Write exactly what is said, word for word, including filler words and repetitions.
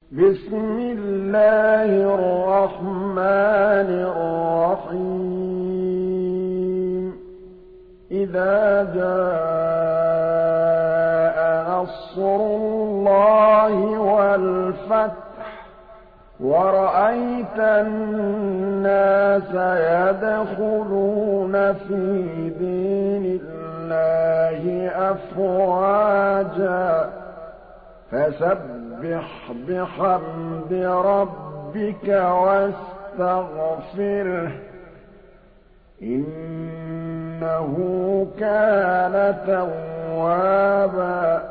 بسم الله الرحمن الرحيم إذا جاء نصر الله والفتح ورأيت الناس يدخلون في دين الله أفواجا فسبح بحمد ربك واستغفره إنه كان توابا